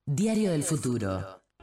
Diario del Futuro.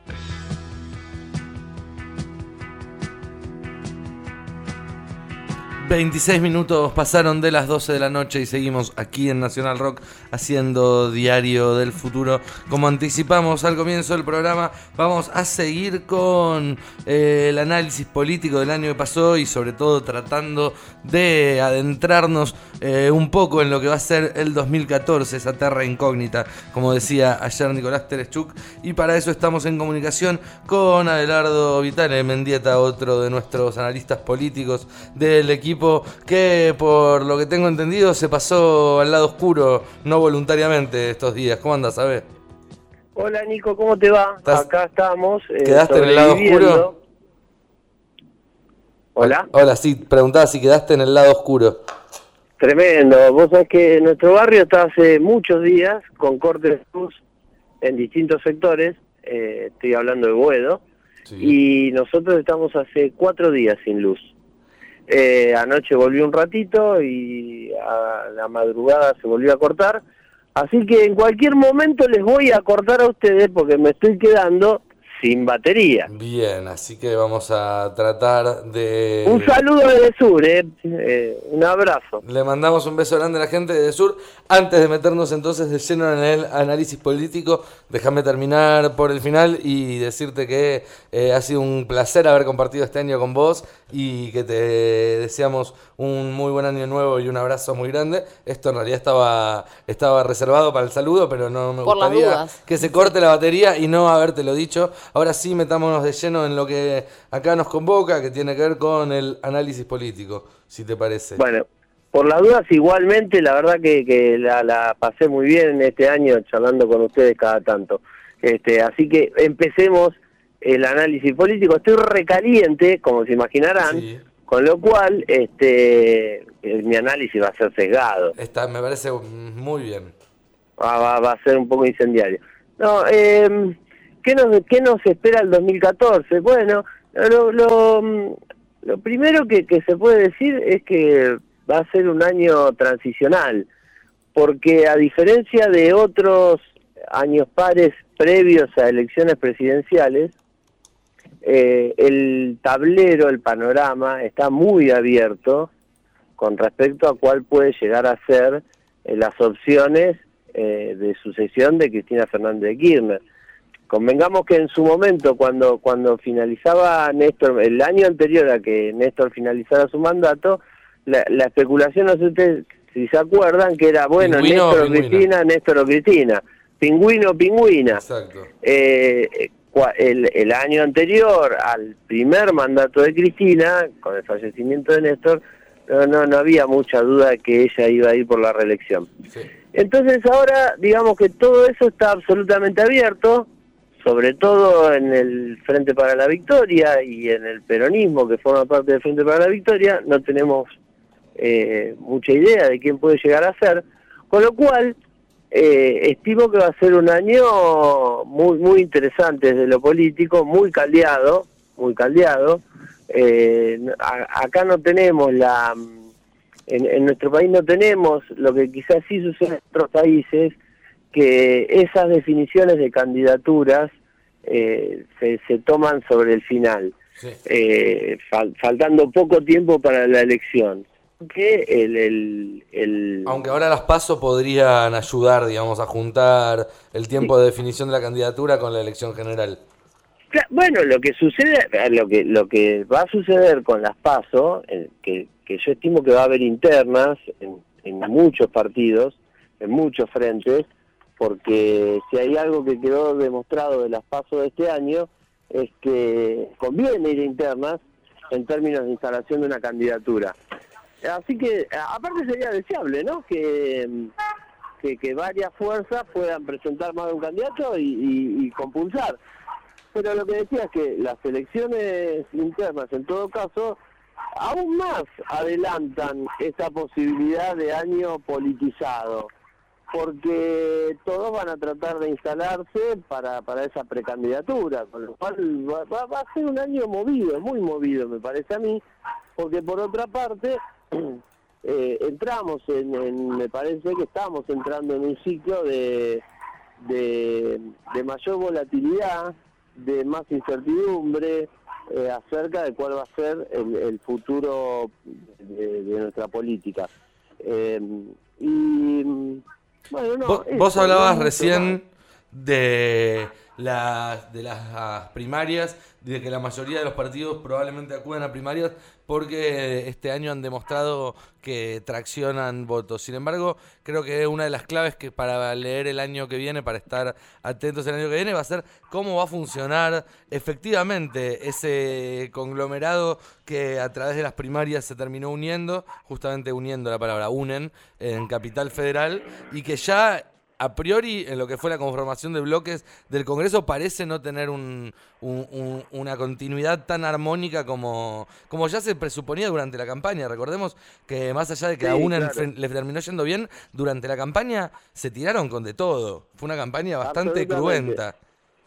26 minutos pasaron de las 12 de la noche y seguimos aquí en Nacional Rock haciendo Diario del Futuro. Como anticipamos al comienzo del programa, vamos a seguir con el análisis político del año que pasó y sobre todo tratando de adentrarnos un poco en lo que va a ser el 2014, esa terra incógnita, como decía ayer Nicolás Terechuk. Y para eso estamos en comunicación con Adelardo Vitale Mendieta, otro de nuestros analistas políticos del equipo, que por lo que tengo entendido se pasó al lado oscuro, no voluntariamente, estos días. ¿Cómo andas, Abe? Hola Nico, ¿cómo te va? Acá estamos. ¿Quedaste en el lado oscuro? Hola. Hola, sí, preguntaba si quedaste en el lado oscuro. Tremendo. Vos sabés que nuestro barrio está hace muchos días con cortes de luz en distintos sectores. Estoy hablando de Boedo. Sí. Y nosotros estamos hace 4 días sin luz. Anoche volvió un ratito y a la madrugada se volvió a cortar. Así que en cualquier momento les voy a cortar a ustedes porque me estoy quedando sin batería. Bien, así que vamos a tratar de... Un saludo desde Sur, un abrazo. Le mandamos un beso grande a la gente de Sur. Antes de meternos entonces de lleno en el análisis político, déjame terminar por el final y decirte que ha sido un placer haber compartido este año con vos y que te deseamos un muy buen año nuevo y un abrazo muy grande. Esto en realidad estaba reservado para el saludo, pero no me gustaría que se corte la batería y no habértelo dicho. Ahora sí, metámonos de lleno en lo que acá nos convoca, que tiene que ver con el análisis político, si te parece. Bueno, por las dudas, igualmente, la verdad que la pasé muy bien este año charlando con ustedes cada tanto. Así que empecemos el análisis político. Estoy recaliente, como se imaginarán, sí. Con lo cual mi análisis va a ser sesgado. Me parece muy bien. Va a ser un poco incendiario. No, ¿Qué nos espera el 2014? Bueno, lo primero que se puede decir es que va a ser un año transicional, porque a diferencia de otros años pares previos a elecciones presidenciales, el tablero, el panorama está muy abierto con respecto a cuál puede llegar a ser las opciones de sucesión de Cristina Fernández de Kirchner. Convengamos que en su momento, cuando finalizaba Néstor, el año anterior a que Néstor finalizara su mandato, la especulación, no sé ustedes si se acuerdan, que era, bueno, Pingüino, Néstor o Cristina, Néstor o Cristina, pingüino o pingüina. Exacto. El año anterior al primer mandato de Cristina, con el fallecimiento de Néstor, no había mucha duda de que ella iba a ir por la reelección. Sí. Entonces ahora, digamos que todo eso está absolutamente abierto, sobre todo en el Frente para la Victoria y en el peronismo que forma parte del Frente para la Victoria, no tenemos mucha idea de quién puede llegar a ser, con lo cual estimo que va a ser un año muy muy interesante desde lo político, muy caldeado. Acá no tenemos en nuestro país no tenemos lo que quizás sí sucede en otros países, que esas definiciones de candidaturas se toman sobre el final, sí. Faltando poco tiempo para la elección. Que Aunque ahora las PASO podrían ayudar, digamos, a juntar el tiempo de definición de la candidatura con la elección general. Bueno, lo que sucede, lo que va a suceder con las PASO, que yo estimo que va a haber internas en muchos partidos, en muchos frentes, porque si hay algo que quedó demostrado de las PASO de este año, es que conviene ir a internas en términos de instalación de una candidatura. Así que, aparte sería deseable, ¿no? Que varias fuerzas puedan presentar más de un candidato y compulsar. Pero lo que decía es que las elecciones internas, en todo caso, aún más adelantan esa posibilidad de año politizado, porque todos van a tratar de instalarse para esa precandidatura, con lo cual va a ser un año movido, muy movido me parece a mí, porque por otra parte entramos me parece que estamos entrando en un ciclo de de mayor volatilidad, de más incertidumbre acerca de cuál va a ser el futuro de nuestra política. Y bueno, no, vos hablabas no recién más. de las primarias, de que la mayoría de los partidos probablemente acudan a primarias porque este año han demostrado que traccionan votos. Sin embargo, creo que una de las claves que para leer el año que viene, para estar atentos el año que viene, va a ser cómo va a funcionar efectivamente ese conglomerado que a través de las primarias se terminó uniendo, justamente uniendo la palabra unen, en Capital Federal, y que ya a priori, en lo que fue la conformación de bloques del Congreso, parece no tener una continuidad tan armónica como ya se presuponía durante la campaña. Recordemos que más allá de que Sí, a UNEN claro. les terminó yendo bien, durante la campaña se tiraron con de todo. Fue una campaña bastante Absolutamente. cruenta.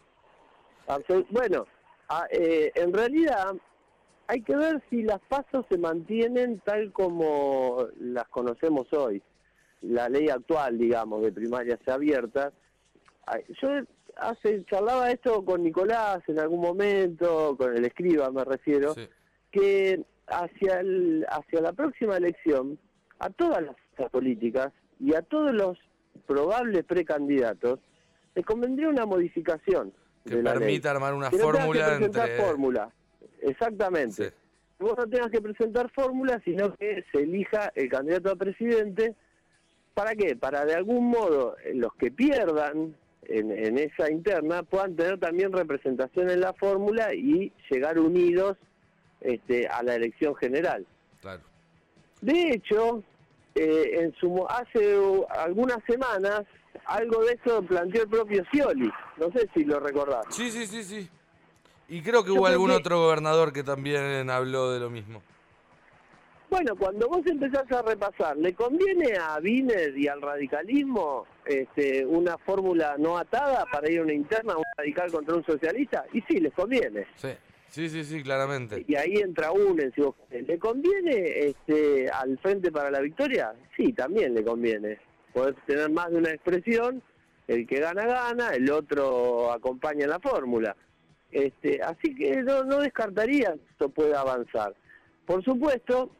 Bueno, en realidad hay que ver si las pasos se mantienen tal como las conocemos hoy. La ley actual, digamos, de primarias abiertas. Yo charlaba esto con Nicolás en algún momento, con el escriba me refiero, Sí. que hacia la próxima elección, a todas las fuerzas políticas y a todos los probables precandidatos, les convendría una modificación Que de la ley. permita armar una Que no tengas que fórmula presentar entre... fórmula, exactamente. Sí. Que vos no tengas que presentar fórmula, sino que se elija el candidato a presidente. ¿Para qué? Para de algún modo los que pierdan en esa interna puedan tener también representación en la fórmula y llegar unidos a la elección general. Claro. De hecho, hace algunas semanas algo de eso planteó el propio Scioli. No sé si lo recordás. Sí. Y creo que Yo hubo creo algún que, otro gobernador que también habló de lo mismo. bueno, cuando vos empezás a repasar, ¿le conviene a Wiener y al radicalismo una fórmula no atada para ir a una interna, un radical contra un socialista? Y sí, les conviene. Sí, claramente. Y ahí entra UNEN, si vos querés. ¿Le conviene al Frente para la Victoria? Sí, también le conviene. Podés tener más de una expresión, el que gana, gana, el otro acompaña en la fórmula. Así que no descartaría que esto pueda avanzar. Por supuesto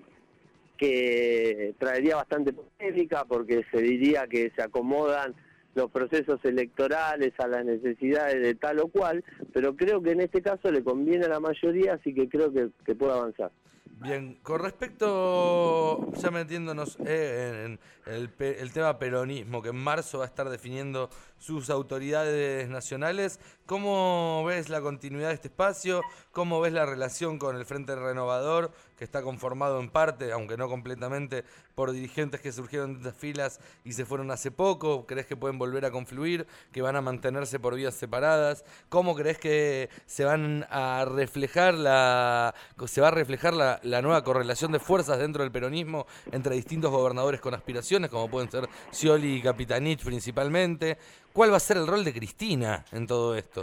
que traería bastante polémica porque se diría que se acomodan los procesos electorales a las necesidades de tal o cual, pero creo que en este caso le conviene a la mayoría, así que creo que puede avanzar. Bien, con respecto, ya metiéndonos en el tema peronismo, que en marzo va a estar definiendo sus autoridades nacionales, ¿cómo ves la continuidad de este espacio? ¿Cómo ves la relación con el Frente Renovador, que está conformado en parte, aunque no completamente, por dirigentes que surgieron de estas filas y se fueron hace poco? ¿Crees que pueden volver a confluir, que van a mantenerse por vías separadas? ¿Cómo crees que se va a reflejar la nueva correlación de fuerzas dentro del peronismo entre distintos gobernadores con aspiraciones, como pueden ser Scioli y Capitanich principalmente? ¿Cuál va a ser el rol de Cristina en todo esto?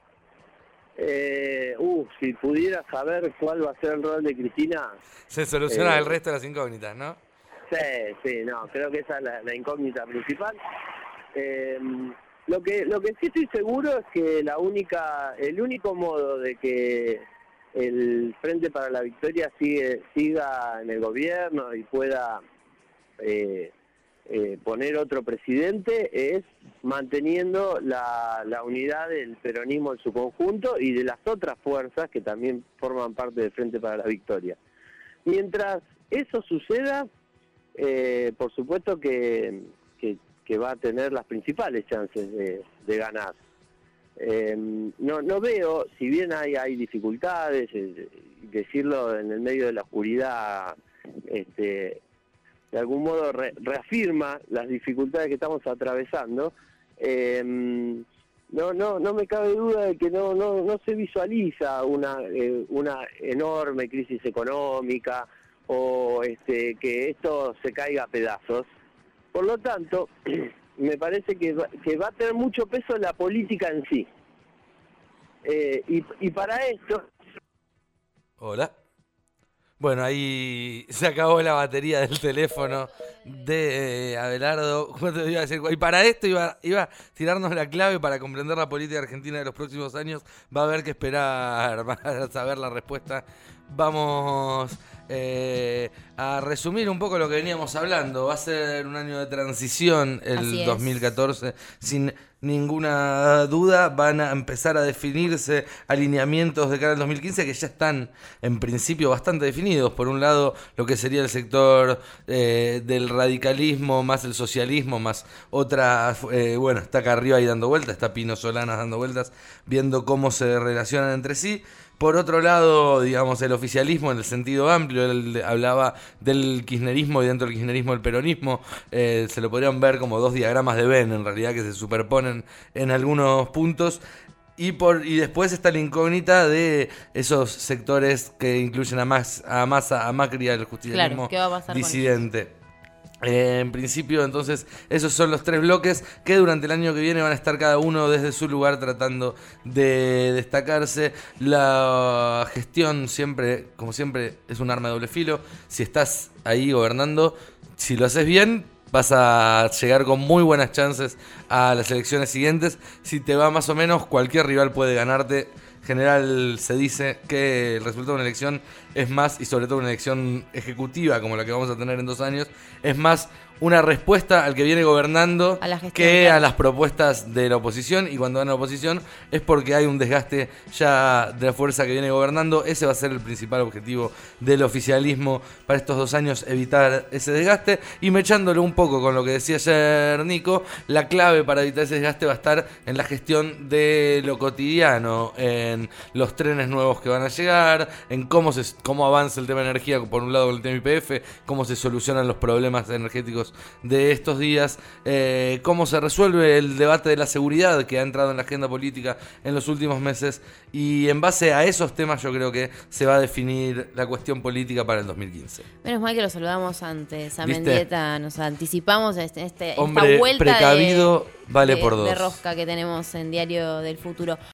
Si pudiera saber cuál va a ser el rol de Cristina... Se soluciona el resto de las incógnitas, ¿no? Sí, no, creo que esa es la incógnita principal. Lo que sí estoy seguro es que el único modo de que el Frente para la Victoria siga en el gobierno y pueda poner otro presidente es manteniendo la unidad del peronismo en su conjunto y de las otras fuerzas que también forman parte del Frente para la Victoria. Mientras eso suceda, por supuesto que va a tener las principales chances de ganar. No veo, si bien hay dificultades, decirlo en el medio de la oscuridad, de algún modo reafirma las dificultades que estamos atravesando. No me cabe duda de que no se visualiza una enorme crisis económica o que esto se caiga a pedazos. Por lo tanto, me parece que va a tener mucho peso la política en sí. Y para esto... Hola. Bueno, ahí se acabó la batería del teléfono de Abelardo. ¿Cómo te iba a decir? Y para esto iba a tirarnos la clave para comprender la política argentina de los próximos años. Va a haber que esperar para saber la respuesta. Vamos a resumir un poco lo que veníamos hablando. Va a ser un año de transición el 2014, sin ninguna duda. Van a empezar a definirse alineamientos de cara al 2015 que ya están en principio bastante definidos. Por un lado, lo que sería el sector del radicalismo, más el socialismo, más otras, bueno, está acá arriba ahí dando vueltas, está Pino Solanas dando vueltas, viendo cómo se relacionan entre sí. Por otro lado, digamos, el oficialismo en el sentido amplio, él hablaba del kirchnerismo y dentro del kirchnerismo el peronismo, se lo podrían ver como dos diagramas de Venn, en realidad, que se superponen en algunos puntos. Y después está la incógnita de esos sectores que incluyen a Massa, a Macri, al justicialismo disidente. En principio, entonces, esos son los tres bloques que durante el año que viene van a estar cada uno desde su lugar tratando de destacarse. La gestión siempre, como siempre, es un arma de doble filo. Si estás ahí gobernando, si lo haces bien, vas a llegar con muy buenas chances a las elecciones siguientes. Si te va más o menos, cualquier rival puede ganarte. En general se dice que el resultado de una elección es más, y sobre todo una elección ejecutiva como la que vamos a tener en 2 años, es más una respuesta al que viene gobernando que a las propuestas de la oposición. Y cuando van a la oposición es porque hay un desgaste ya de la fuerza que viene gobernando. Ese va a ser el principal objetivo del oficialismo para estos 2 años, evitar ese desgaste. Y mechándolo un poco con lo que decía ayer Nico, la clave para evitar ese desgaste va a estar en la gestión de lo cotidiano, en los trenes nuevos que van a llegar, en cómo avanza el tema de energía, por un lado con el tema YPF, cómo se solucionan los problemas energéticos de estos días, cómo se resuelve el debate de la seguridad que ha entrado en la agenda política en los últimos meses, y en base a esos temas yo creo que se va a definir la cuestión política para el 2015. Menos mal que lo saludamos antes a Mendieta, nos anticipamos esta vuelta precavido vale por 2 de rosca que tenemos en Diario del Futuro.